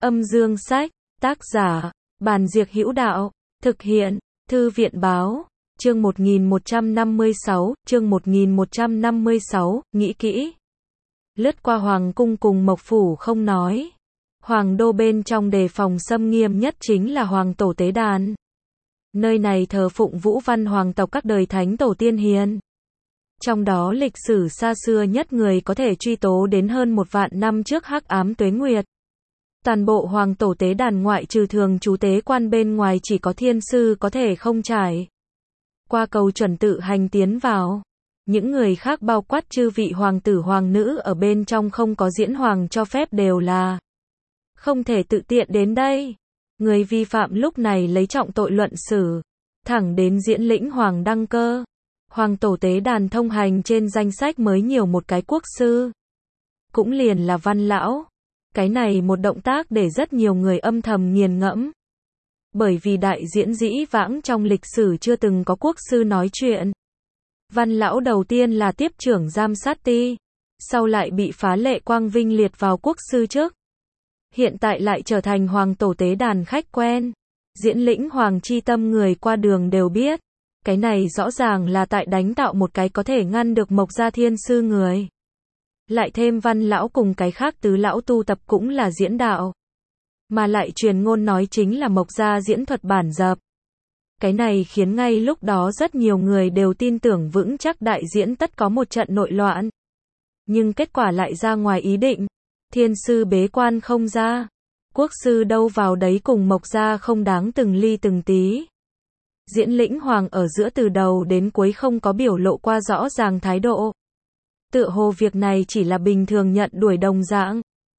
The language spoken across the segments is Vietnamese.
Âm dương sách, tác giả, Bàn Diệc Hữu Đạo, thực hiện, Thư viện Báo, chương 1156, nghĩ kỹ. Lướt qua Hoàng cung cùng Mộc Phủ không nói. Hoàng đô bên trong đề phòng xâm nghiêm nhất chính là Hoàng tổ tế đàn. Nơi này thờ phụng Vũ Văn hoàng tộc các đời thánh tổ tiên hiền. Trong đó lịch sử xa xưa nhất người có thể truy tố đến hơn 1 vạn năm trước Hắc Ám Tuế Nguyệt. Toàn bộ Hoàng tổ tế đàn ngoại trừ thường trú tế quan bên ngoài chỉ có thiên sư có thể không trải qua cầu chuẩn tự hành tiến vào. Những người khác bao quát chư vị hoàng tử hoàng nữ ở bên trong không có diễn hoàng cho phép đều là không thể tự tiện đến đây. Người vi phạm lúc này lấy trọng tội luận xử, thẳng đến diễn lĩnh hoàng đăng cơ. Hoàng tổ tế đàn thông hành trên danh sách mới nhiều một cái quốc sư, cũng liền là Văn lão. Cái này một động tác để rất nhiều người âm thầm nghiền ngẫm. Bởi vì đại diễn dĩ vãng trong lịch sử chưa từng có quốc sư nói chuyện. Văn lão đầu tiên là tiếp trưởng giám sát ti, sau lại bị phá lệ quang vinh liệt vào quốc sư chức. Hiện tại lại trở thành hoàng tổ tế đàn khách quen. Diễn lĩnh hoàng chi tâm người qua đường đều biết. Cái này rõ ràng là tại đánh tạo một cái có thể ngăn được Mộc gia thiên sư người. Lại thêm Văn lão cùng cái khác tứ lão tu tập cũng là diễn đạo. Mà lại truyền ngôn nói chính là Mộc gia diễn thuật bản dập. Cái này khiến ngay lúc đó rất nhiều người đều tin tưởng vững chắc đại diễn tất có một trận nội loạn. Nhưng kết quả lại ra ngoài ý định. Thiên sư bế quan không ra. Quốc sư đâu vào đấy cùng Mộc gia không đáng từng ly từng tí. Diễn lĩnh hoàng ở giữa từ đầu đến cuối không có biểu lộ qua rõ ràng thái độ. Tựa hồ việc này chỉ là bình thường nhận đuổi đồng dạng.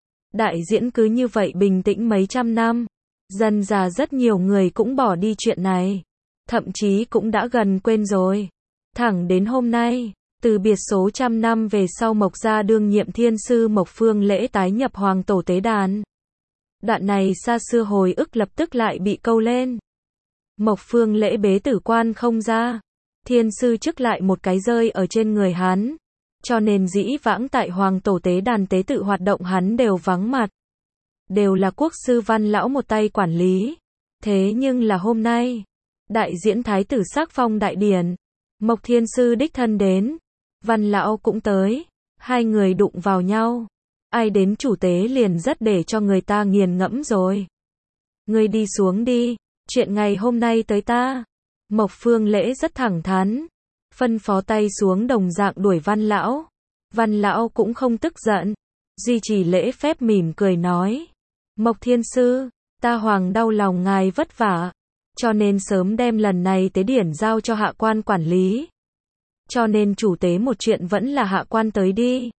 Đại diễn cứ như vậy bình tĩnh mấy trăm năm. Dần dà rất nhiều người cũng bỏ đi chuyện này. Thậm chí cũng đã gần quên rồi. Thẳng đến hôm nay, từ biệt số trăm năm về sau Mộc gia đương nhiệm thiên sư Mộc Phương Lễ tái nhập Hoàng tổ tế đàn. Đoạn này xa xưa hồi ức lập tức lại bị câu lên. Mộc Phương Lễ bế tử quan không ra. Thiên sư chức lại một cái rơi ở trên người hắn. Cho nên dĩ vãng tại Hoàng tổ tế đàn tế tự hoạt động hắn đều vắng mặt. Đều là quốc sư Văn lão một tay quản lý. Thế nhưng là hôm nay, đại diễn thái tử sắc phong đại điển, Mộc thiên sư đích thân đến, Văn lão cũng tới, hai người đụng vào nhau. Ai đến chủ tế liền rất để cho người ta nghiền ngẫm rồi. Ngươi đi xuống đi, chuyện ngày hôm nay tới ta. Mộc Phương Lễ rất thẳng thắn, phân phó tay xuống đồng dạng đuổi Văn lão. Văn lão cũng không tức giận, duy trì lễ phép mỉm cười nói. Mộc thiên sư, ta hoàng đau lòng ngài vất vả, cho nên sớm đem lần này tế điển giao cho hạ quan quản lý. Cho nên chủ tế một chuyện vẫn là hạ quan tới đi.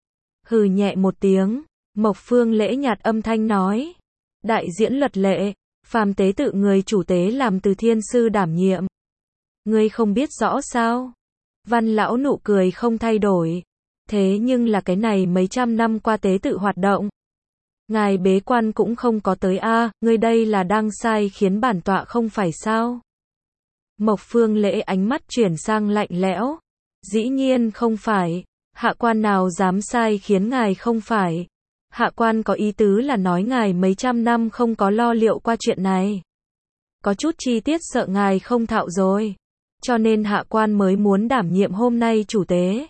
Hừ nhẹ một tiếng, Mộc Phương Lễ nhạt âm thanh nói. Đại diễn luật lệ, phàm tế tự người chủ tế làm từ thiên sư đảm nhiệm. Ngươi không biết rõ sao? Văn lão nụ cười không thay đổi. Thế nhưng là cái này mấy trăm năm qua tế tự hoạt động. Ngài bế quan cũng không có tới a, ngươi đây là đang sai khiến bản tọa không phải sao? Mộc Phương Lễ ánh mắt chuyển sang lạnh lẽo. Dĩ nhiên không phải, hạ quan nào dám sai khiến ngài không phải. Hạ quan có ý tứ là nói ngài mấy trăm năm không có lo liệu qua chuyện này. Có chút chi tiết sợ ngài không thạo rồi. Cho nên hạ quan mới muốn đảm nhiệm hôm nay chủ tế.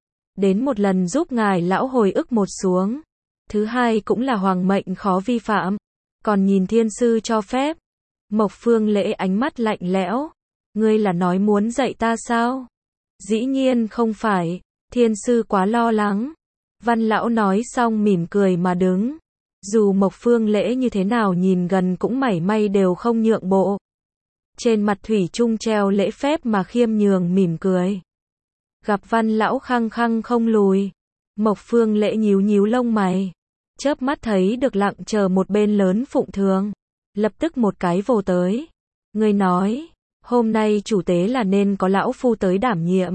Đến một lần giúp ngài lão hồi ức một xuống. Thứ hai cũng là hoàng mệnh khó vi phạm. Còn nhìn thiên sư cho phép. Mộc Phương Lễ ánh mắt lạnh lẽo. Ngươi là nói muốn dạy ta sao? Dĩ nhiên không phải. Thiên sư quá lo lắng. Văn lão nói xong mỉm cười mà đứng. Dù Mộc Phương Lễ như thế nào nhìn gần cũng mảy may đều không nhượng bộ. Trên mặt thủy chung treo lễ phép mà khiêm nhường mỉm cười. Gặp Văn lão khăng khăng không lùi. Mộc Phương Lễ nhíu nhíu lông mày. Chớp mắt thấy được lặng chờ một bên lớn Phụng Thường. Lập tức một cái vồ tới. Người nói, hôm nay chủ tế là nên có lão phu tới đảm nhiệm.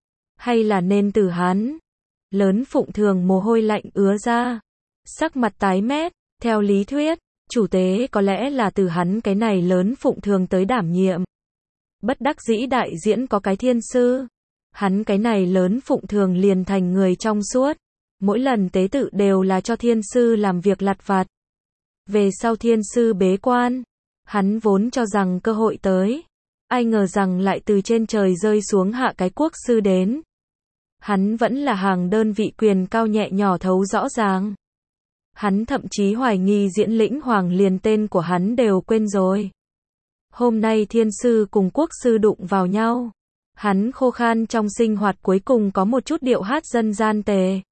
Hay là nên từ hắn? Lớn Phụng Thường mồ hôi lạnh ứa ra. Sắc mặt tái mét, theo lý thuyết, chủ tế có lẽ là từ hắn cái này Lớn Phụng Thường tới đảm nhiệm. Bất đắc dĩ đại diễn có cái thiên sư. Hắn cái này Lớn Phụng Thường liền thành người trong suốt. Mỗi lần tế tự đều là cho thiên sư làm việc lặt vặt. Về sau thiên sư bế quan, hắn vốn cho rằng cơ hội tới, ai ngờ rằng lại từ trên trời rơi xuống hạ cái quốc sư đến. Hắn vẫn là hàng đơn vị quyền cao nhẹ nhỏ thấu rõ ràng. Hắn thậm chí hoài nghi Diễn Lĩnh Hoàng liền tên của hắn đều quên rồi. Hôm nay thiên sư cùng quốc sư đụng vào nhau. Hắn khô khan trong sinh hoạt cuối cùng có một chút điệu hát dân gian tề.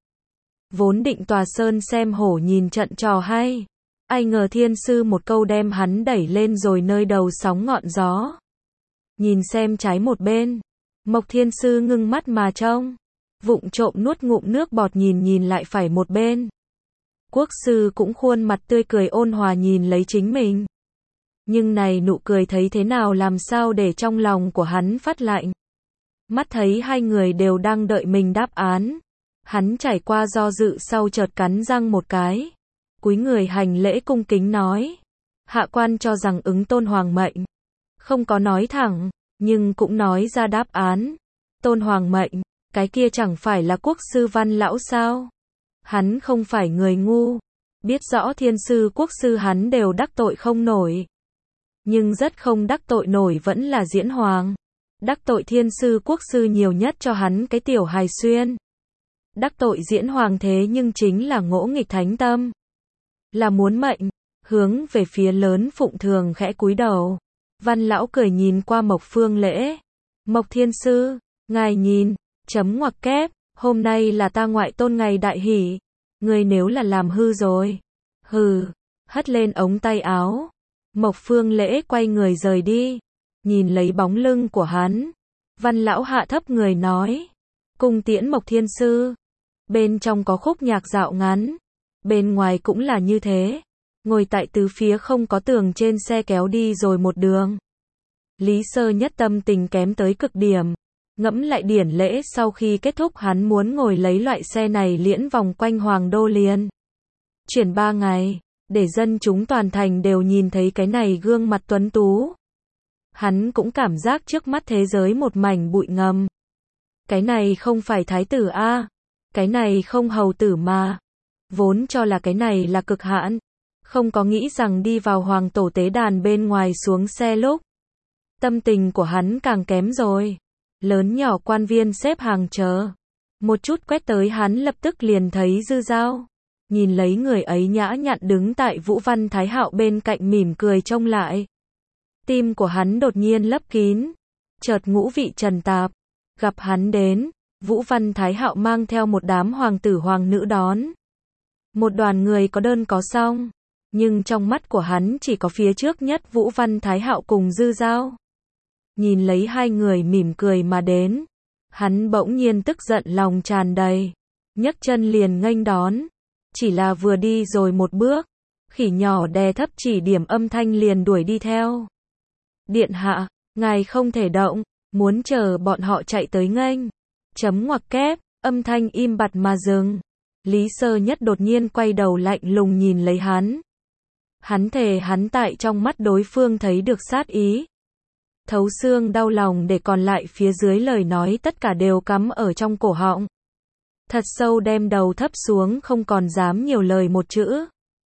Vốn định tòa sơn xem hổ nhìn trận trò hay. Ai ngờ thiên sư một câu đem hắn đẩy lên rồi nơi đầu sóng ngọn gió. Nhìn xem trái một bên. Mộc thiên sư ngưng mắt mà trông. Vụng trộm nuốt ngụm nước bọt nhìn lại phải một bên. Quốc sư cũng khuôn mặt tươi cười ôn hòa nhìn lấy chính mình. Nhưng này nụ cười thấy thế nào làm sao để trong lòng của hắn phát lạnh. Mắt thấy hai người đều đang đợi mình đáp án. Hắn trải qua do dự sau chợt cắn răng một cái. Cúi người hành lễ cung kính nói. Hạ quan cho rằng ứng Tôn Hoàng mệnh. Không có nói thẳng, nhưng cũng nói ra đáp án. Tôn Hoàng mệnh, cái kia chẳng phải là quốc sư Văn lão sao? Hắn không phải người ngu. Biết rõ thiên sư quốc sư hắn đều đắc tội không nổi. Nhưng rất không đắc tội nổi vẫn là Diễn Hoàng. Đắc tội thiên sư quốc sư nhiều nhất cho hắn cái tiểu hài xuyên. Đắc tội Diễn Hoàng thế nhưng chính là ngỗ nghịch thánh tâm. Là muốn mệnh, hướng về phía lớn phụng thường khẽ cúi đầu. Văn lão cười nhìn qua Mộc Phương Lễ. Mộc thiên sư, ngài nhìn, chấm ngoặc kép, hôm nay là ta ngoại tôn ngày đại hỷ. Người nếu là làm hư rồi. Hừ, hất lên ống tay áo. Mộc Phương Lễ quay người rời đi. Nhìn lấy bóng lưng của hắn. Văn lão hạ thấp người nói. Cung tiễn Mộc thiên sư. Bên trong có khúc nhạc dạo ngắn. Bên ngoài cũng là như thế. Ngồi tại tứ phía không có tường trên xe kéo đi rồi một đường. Lý Sơ Nhất tâm tình kém tới cực điểm. Ngẫm lại điển lễ sau khi kết thúc hắn muốn ngồi lấy loại xe này liễn vòng quanh Hoàng Đô liền. Chuyển 3 ngày, để dân chúng toàn thành đều nhìn thấy cái này gương mặt tuấn tú. Hắn cũng cảm giác trước mắt thế giới một mảnh bụi ngầm. Cái này không phải thái tử a, cái này không hầu tử mà. Vốn cho là cái này là cực hạn. Không có nghĩ rằng đi vào hoàng tổ tế đàn bên ngoài xuống xe lúc. Tâm tình của hắn càng kém rồi. Lớn nhỏ quan viên xếp hàng chờ. Một chút quét tới hắn lập tức liền thấy Dư Dao. Nhìn lấy người ấy nhã nhặn đứng tại Vũ Văn Thái Hạo bên cạnh mỉm cười trông lại. Tim của hắn đột nhiên lấp kín. Chợt ngũ vị trần tạp. Gặp hắn đến, Vũ Văn Thái Hạo mang theo một đám hoàng tử hoàng nữ đón. Một đoàn người có đơn có song. Nhưng trong mắt của hắn chỉ có phía trước nhất Vũ Văn Thái Hạo cùng Dư Dao. Nhìn lấy hai người mỉm cười mà đến. Hắn bỗng nhiên tức giận lòng tràn đầy. Nhấc chân liền nghênh đón. Chỉ là vừa đi rồi một bước. Khỉ nhỏ đè thấp chỉ điểm âm thanh liền đuổi đi theo. Điện hạ, ngài không thể động. Muốn chờ bọn họ chạy tới nghênh. Chấm ngoặc kép, âm thanh im bặt mà dừng. Lý Sơ Nhất đột nhiên quay đầu lạnh lùng nhìn lấy hắn. Hắn thề hắn tại trong mắt đối phương thấy được sát ý. Thấu xương đau lòng để còn lại phía dưới lời nói tất cả đều cắm ở trong cổ họng. Thật sâu đem đầu thấp xuống không còn dám nhiều lời một chữ.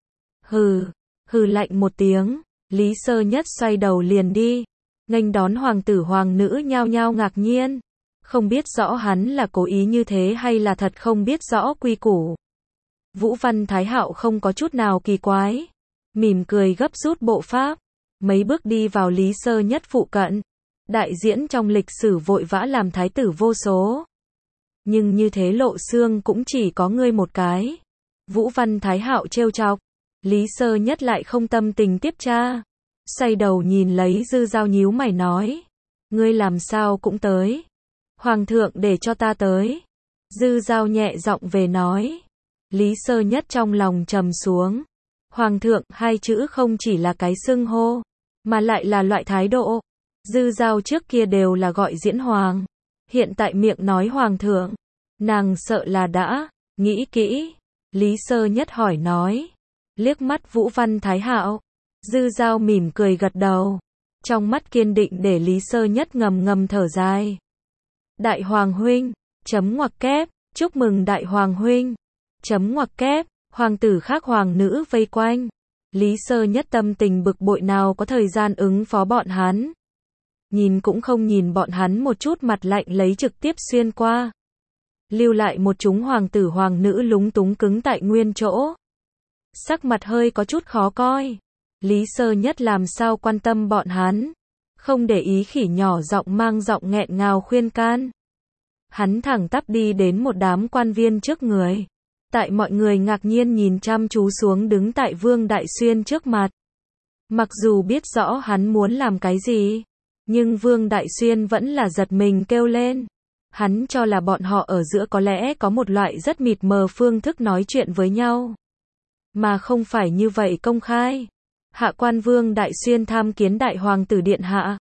Hừ, hừ lạnh một tiếng, Lý Sơ Nhất xoay đầu liền đi. Nghênh đón hoàng tử hoàng nữ nhao nhao ngạc nhiên. Không biết rõ hắn là cố ý như thế hay là thật không biết rõ quy củ. Vũ Văn Thái Hạo không có chút nào kỳ quái. Mỉm cười gấp rút bộ pháp. Mấy bước đi vào Lý Sơ Nhất phụ cận. Đại diễn trong lịch sử vội vã làm thái tử vô số. Nhưng như thế lộ xương cũng chỉ có ngươi một cái. Vũ Văn Thái Hạo trêu chọc. Lý Sơ Nhất lại không tâm tình tiếp tra. Xoay đầu nhìn lấy Dư Dao nhíu mày nói. Ngươi làm sao cũng tới. Hoàng thượng để cho ta tới. Dư Dao nhẹ giọng về nói. Lý Sơ Nhất trong lòng trầm xuống. Hoàng thượng hai chữ không chỉ là cái xưng hô, mà lại là loại thái độ. Dư Dao trước kia đều là gọi Diễn Hoàng. Hiện tại miệng nói Hoàng thượng. Nàng sợ là đã nghĩ kỹ. Lý Sơ Nhất hỏi nói. Liếc mắt Vũ Văn Thái Hạo. Dư Dao mỉm cười gật đầu. Trong mắt kiên định để Lý Sơ Nhất ngầm ngầm thở dài. Đại Hoàng huynh, chấm ngoặc kép, chúc mừng Đại Hoàng huynh. Chấm ngoặc kép, hoàng tử khác hoàng nữ vây quanh. Lý Sơ Nhất tâm tình bực bội nào có thời gian ứng phó bọn hắn. Nhìn cũng không nhìn bọn hắn một chút, mặt lạnh lấy trực tiếp xuyên qua. Lưu lại một chúng hoàng tử hoàng nữ lúng túng cứng tại nguyên chỗ. Sắc mặt hơi có chút khó coi. Lý Sơ Nhất làm sao quan tâm bọn hắn. Không để ý khỉ nhỏ giọng mang giọng nghẹn ngào khuyên can. Hắn thẳng tắp đi đến một đám quan viên trước người. Tại mọi người ngạc nhiên nhìn chăm chú xuống đứng tại Vương Đại Xuyên trước mặt. Mặc dù biết rõ hắn muốn làm cái gì, nhưng Vương Đại Xuyên vẫn là giật mình kêu lên. Hắn cho là bọn họ ở giữa có lẽ có một loại rất mịt mờ phương thức nói chuyện với nhau. Mà không phải như vậy công khai. Hạ quan Vương Đại Xuyên tham kiến đại hoàng tử điện hạ.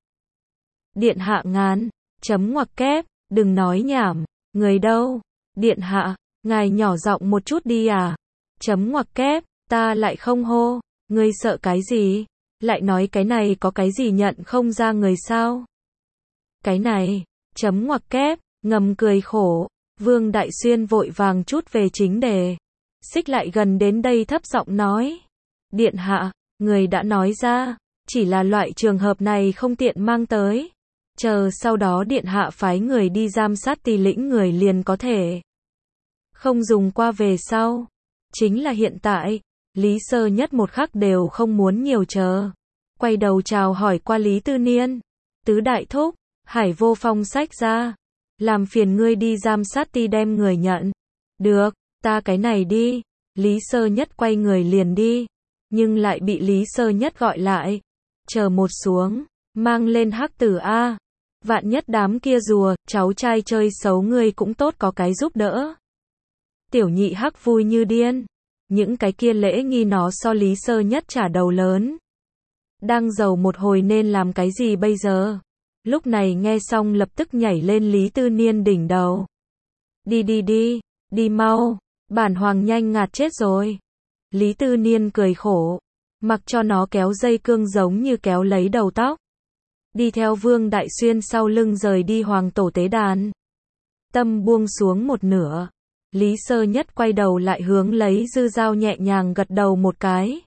Điện hạ ngán, chấm ngoặc kép, đừng nói nhảm, người đâu? Điện hạ, ngài nhỏ giọng một chút đi à? Chấm ngoặc kép, ta lại không hô, ngươi sợ cái gì? Lại nói cái này có cái gì nhận không ra người sao? Cái này, chấm ngoặc kép, ngầm cười khổ, Vương Đại Xuyên vội vàng chút về chính đề. Xích lại gần đến đây thấp giọng nói. Điện hạ, người đã nói ra, chỉ là loại trường hợp này không tiện mang tới. Chờ sau đó điện hạ phái người đi giám sát tỳ lĩnh người liền có thể. Không dùng qua về sau. Chính là hiện tại, Lý Sơ Nhất một khắc đều không muốn nhiều chờ. Quay đầu chào hỏi qua Lý Tư Niên. Tứ đại thúc, Hải Vô Phong xách ra. Làm phiền ngươi đi giám sát ti đem người nhận. Được, ta cái này đi. Lý Sơ Nhất quay người liền đi. Nhưng lại bị Lý Sơ Nhất gọi lại. Chờ một xuống, mang lên hắc tử A. Vạn nhất đám kia rùa, cháu trai chơi xấu ngươi cũng tốt có cái giúp đỡ. Tiểu nhị hắc vui như điên. Những cái kia lễ nghi nó so Lý Sơ Nhất trả đầu lớn. Đang giàu một hồi nên làm cái gì bây giờ? Lúc này nghe xong lập tức nhảy lên Lý Tư Niên đỉnh đầu. Đi mau, bản hoàng nhanh ngạt chết rồi. Lý Tư Niên cười khổ, mặc cho nó kéo dây cương giống như kéo lấy đầu tóc. Đi theo Vương Đại Xuyên sau lưng rời đi hoàng tổ tế đàn. Tâm buông xuống một nửa. Lý Sơ Nhất quay đầu lại hướng lấy Dư Dao nhẹ nhàng gật đầu một cái.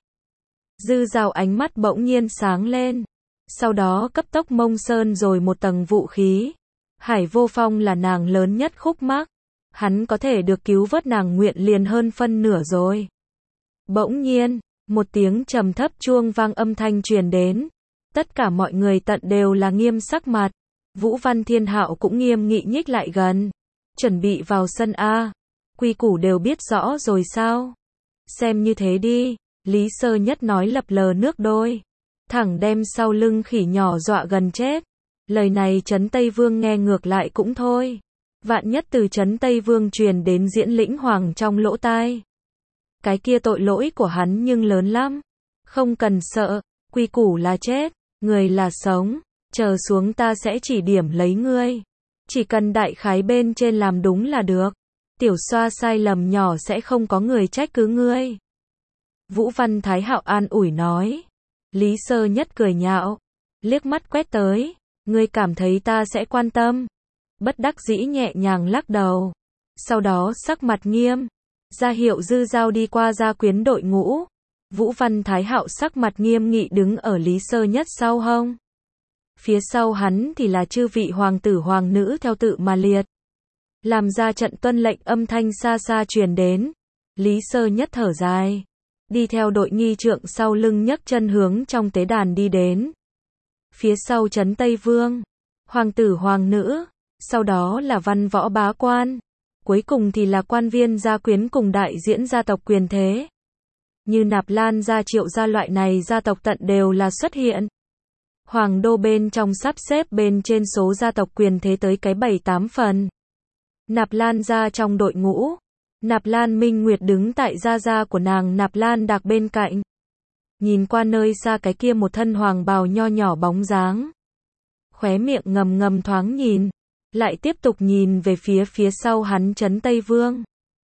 Dư Dao ánh mắt bỗng nhiên sáng lên. Sau đó cấp tốc mông sơn rồi một tầng vũ khí. Hải Vô Phong là nàng lớn nhất khúc mắc. Hắn có thể được cứu vớt nàng nguyện liền hơn phân nửa rồi. Bỗng nhiên, một tiếng trầm thấp chuông vang âm thanh truyền đến. Tất cả mọi người tận đều là nghiêm sắc mặt. Vũ Văn Thiên Hạo cũng nghiêm nghị nhích lại gần. Chuẩn bị vào sân A. Quy củ đều biết rõ rồi sao? Xem như thế đi. Lý Sơ Nhất nói lập lờ nước đôi. Thẳng đem sau lưng khỉ nhỏ dọa gần chết. Lời này Trấn Tây Vương nghe ngược lại cũng thôi. Vạn nhất từ Trấn Tây Vương truyền đến Diễn Lĩnh Hoàng trong lỗ tai. Cái kia tội lỗi của hắn nhưng lớn lắm. Không cần sợ, quy củ là chết, người là sống. Chờ xuống ta sẽ chỉ điểm lấy ngươi. Chỉ cần đại khái bên trên làm đúng là được. Tiểu xoa sai lầm nhỏ sẽ không có người trách cứ ngươi. Vũ Văn Thái Hạo an ủi nói. Lý Sơ Nhất cười nhạo, liếc mắt quét tới, ngươi cảm thấy ta sẽ quan tâm? Bất đắc dĩ nhẹ nhàng lắc đầu. Sau đó sắc mặt nghiêm, ra hiệu Dư Dao đi qua gia quyến đội ngũ. Vũ Văn Thái Hạo sắc mặt nghiêm nghị đứng ở Lý Sơ Nhất sau hông. Phía sau hắn thì là chư vị hoàng tử hoàng nữ theo tự mà liệt. Làm ra trận tuân lệnh âm thanh xa xa truyền đến. Lý Sơ Nhất thở dài. Đi theo đội nghi trượng sau lưng nhấc chân hướng trong tế đàn đi đến. Phía sau Trấn Tây Vương, hoàng tử hoàng nữ, sau đó là văn võ bá quan, cuối cùng thì là quan viên gia quyến cùng đại diễn gia tộc quyền thế. Như Nạp Lan gia Triệu gia loại này gia tộc tận đều là xuất hiện. Hoàng đô bên trong sắp xếp bên trên số gia tộc quyền thế tới cái 7-8 phần. Nạp Lan gia trong đội ngũ. Nạp Lan Minh Nguyệt đứng tại gia của nàng Nạp Lan Đạc bên cạnh. Nhìn qua nơi xa cái kia một thân hoàng bào nho nhỏ bóng dáng. Khóe miệng ngầm ngầm thoáng nhìn. Lại tiếp tục nhìn về phía sau hắn Trấn Tây Vương.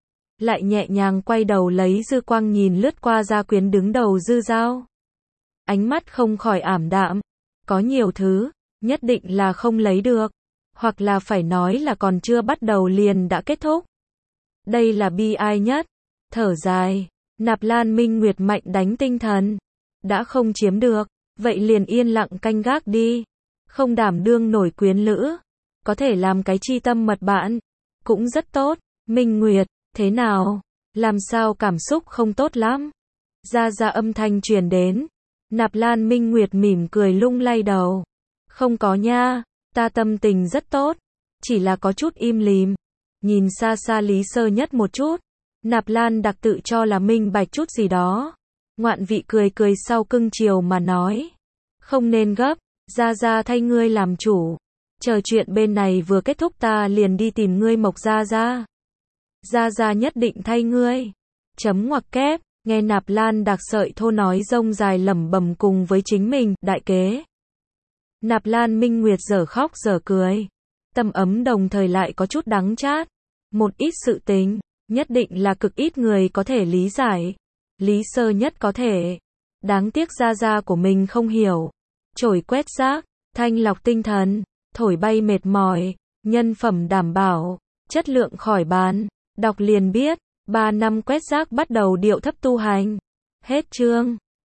Lại nhẹ nhàng quay đầu lấy dư quang nhìn lướt qua gia quyến đứng đầu Dư Dao. Ánh mắt không khỏi ảm đạm. Có nhiều thứ, nhất định là không lấy được. Hoặc là phải nói là còn chưa bắt đầu liền đã kết thúc. Đây là bi ai nhất. Thở dài, Nạp Lan Minh Nguyệt mạnh đánh tinh thần. đã không chiếm được, vậy liền yên lặng canh gác đi. Không đảm đương nổi quyến lữ, có thể làm cái chi tâm mật bạn, cũng rất tốt. Minh Nguyệt, thế nào? Làm sao cảm xúc không tốt lắm? Gia Gia âm thanh truyền đến. Nạp Lan Minh Nguyệt mỉm cười lung lay đầu. Không có nha, ta tâm tình rất tốt, chỉ là có chút im lìm. Nhìn xa xa Lý Sơ Nhất một chút, Nạp Lan đặc tự cho là minh bạch chút gì đó. Ngoạn vị cười cười sau cưng chiều mà nói. Không nên gấp, Gia Gia thay ngươi làm chủ. Chờ chuyện bên này vừa kết thúc ta liền đi tìm ngươi Mộc Gia Gia. Gia Gia nhất định thay ngươi. Chấm ngoặc kép, nghe Nạp Lan đặc sợi thô nói rông dài lẩm bẩm cùng với chính mình, đại kế. Nạp Lan Minh Nguyệt dở khóc dở cười. Tâm ấm đồng thời lại có chút đắng chát. Một ít sự tình, nhất định là cực ít người có thể lý giải. Lý Sơ Nhất có thể. Đáng tiếc Gia Gia của mình không hiểu. Chổi quét rác, thanh lọc tinh thần, thổi bay mệt mỏi, nhân phẩm đảm bảo, chất lượng khỏi bàn. Đọc liền biết, 3 năm quét rác bắt đầu điệu thấp tu hành. Hết chương.